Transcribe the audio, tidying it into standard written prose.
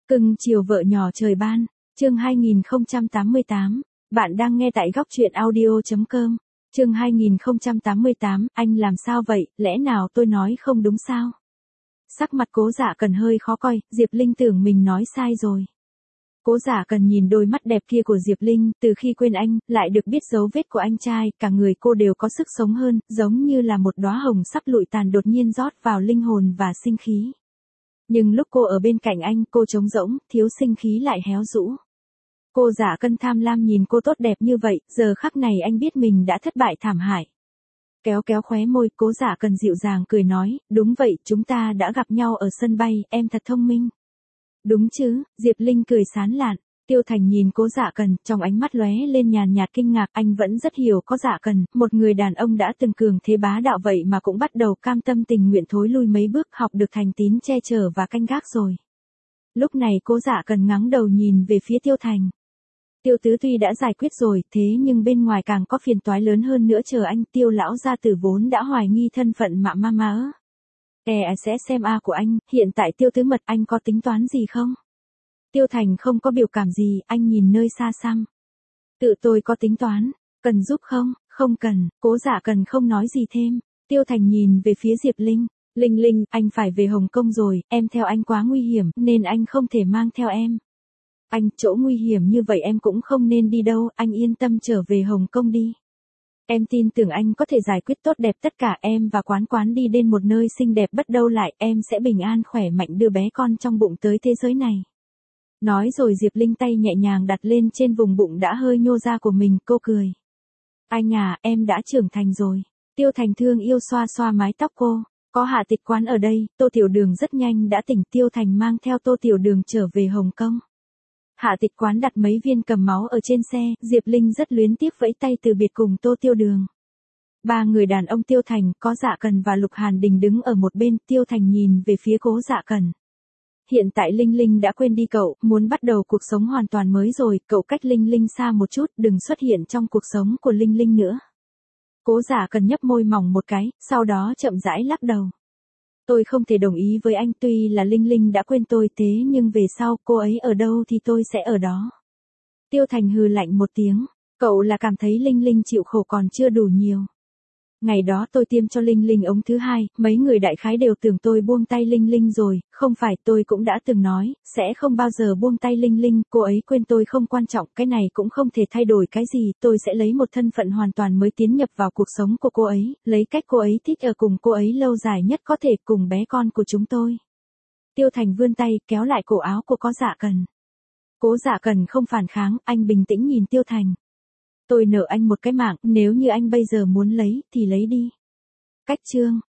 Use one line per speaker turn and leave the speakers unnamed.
Cưng chiều vợ nhỏ trời ban, chương 2088, bạn đang nghe tại góc truyện audio.com, chương 2088, anh làm sao vậy, lẽ nào tôi nói không đúng sao? Sắc mặt Cố Dạ Cần hơi khó coi, Diệp Linh tưởng mình nói sai rồi. Cố Dạ Cần nhìn đôi mắt đẹp kia của Diệp Linh, từ khi quên anh, lại được biết dấu vết của anh trai, cả người cô đều có sức sống hơn, giống như là một đóa hồng sắp lụi tàn đột nhiên rót vào linh hồn và sinh khí. Nhưng lúc cô ở bên cạnh anh, cô trống rỗng, thiếu sinh khí lại héo rũ. Cô Dạ Cần tham lam nhìn cô tốt đẹp như vậy, giờ khắc này anh biết mình đã thất bại thảm hại. Kéo kéo khóe môi, Cố Dạ Cần dịu dàng cười nói, đúng vậy, chúng ta đã gặp nhau ở sân bay, em thật thông minh. Đúng chứ, Diệp Linh cười sán lạn. Tiêu Thành nhìn Cố Dạ Cần, trong ánh mắt lóe lên nhàn nhạt kinh ngạc, anh vẫn rất hiểu Cố Dạ Cần, một người đàn ông đã từng cường thế bá đạo vậy mà cũng bắt đầu cam tâm tình nguyện thối lui mấy bước, học được thành tín che chở và canh gác rồi. Lúc này Cố Dạ Cần ngẩng đầu nhìn về phía Tiêu Thành. Tiêu tứ tuy đã giải quyết rồi, thế nhưng bên ngoài càng có phiền toái lớn hơn nữa chờ anh. Tiêu lão gia tử vốn đã hoài nghi thân phận mama sẽ xem của anh, hiện tại Tiêu tứ mật anh có tính toán gì không? Tiêu Thành không có biểu cảm gì, anh nhìn nơi xa xăm. Tự tôi có tính toán, cần giúp không? Không cần, Cố Dạ Cần không nói gì thêm. Tiêu Thành nhìn về phía Diệp Linh. Linh, anh phải về Hồng Kông rồi, em theo anh quá nguy hiểm, nên anh không thể mang theo em. Anh, chỗ nguy hiểm như vậy em cũng không nên đi đâu, anh yên tâm trở về Hồng Kông đi. Em tin tưởng anh có thể giải quyết tốt đẹp tất cả, em và Quán đi đến một nơi xinh đẹp bất đâu lại, em sẽ bình an khỏe mạnh đưa bé con trong bụng tới thế giới này. Nói rồi Diệp Linh tay nhẹ nhàng đặt lên trên vùng bụng đã hơi nhô ra của mình, cô cười. Anh à, em đã trưởng thành rồi. Tiêu Thành thương yêu xoa xoa mái tóc cô. Có Hạ Tịch Quán ở đây, Tô Tiểu Đường rất nhanh đã tỉnh. Tiêu Thành mang theo Tô Tiểu Đường trở về Hồng Kông. Hạ Tịch Quán đặt mấy viên cầm máu ở trên xe, Diệp Linh rất luyến tiếc vẫy tay từ biệt cùng Tô Tiểu Đường. Ba người đàn ông Tiêu Thành, Có Dạ Cần và Lục Hàn Đình đứng ở một bên, Tiêu Thành nhìn về phía Cố Dạ Cần. Hiện tại Linh Linh đã quên đi cậu, muốn bắt đầu cuộc sống hoàn toàn mới rồi, cậu cách Linh Linh xa một chút, đừng xuất hiện trong cuộc sống của Linh Linh nữa. Cố Dạ Cần nhấp môi mỏng một cái, sau đó chậm rãi lắc đầu. Tôi không thể đồng ý với anh, tuy là Linh Linh đã quên tôi thế nhưng về sau cô ấy ở đâu thì tôi sẽ ở đó. Tiêu Thành hừ lạnh một tiếng, cậu là cảm thấy Linh Linh chịu khổ còn chưa đủ nhiều. Ngày đó tôi tiêm cho Linh Linh ống thứ hai, mấy người đại khái đều tưởng tôi buông tay Linh Linh rồi, không phải, tôi cũng đã từng nói, sẽ không bao giờ buông tay Linh Linh, cô ấy quên tôi không quan trọng, cái này cũng không thể thay đổi cái gì, tôi sẽ lấy một thân phận hoàn toàn mới tiến nhập vào cuộc sống của cô ấy, lấy cách cô ấy thích ở cùng cô ấy lâu dài nhất có thể cùng bé con của chúng tôi. Tiêu Thành vươn tay, kéo lại cổ áo của Cố Dạ Cần. Cố Dạ Cần không phản kháng, anh bình tĩnh nhìn Tiêu Thành. Tôi nợ anh một cái mạng, nếu như anh bây giờ muốn lấy, thì lấy đi. Cách chương.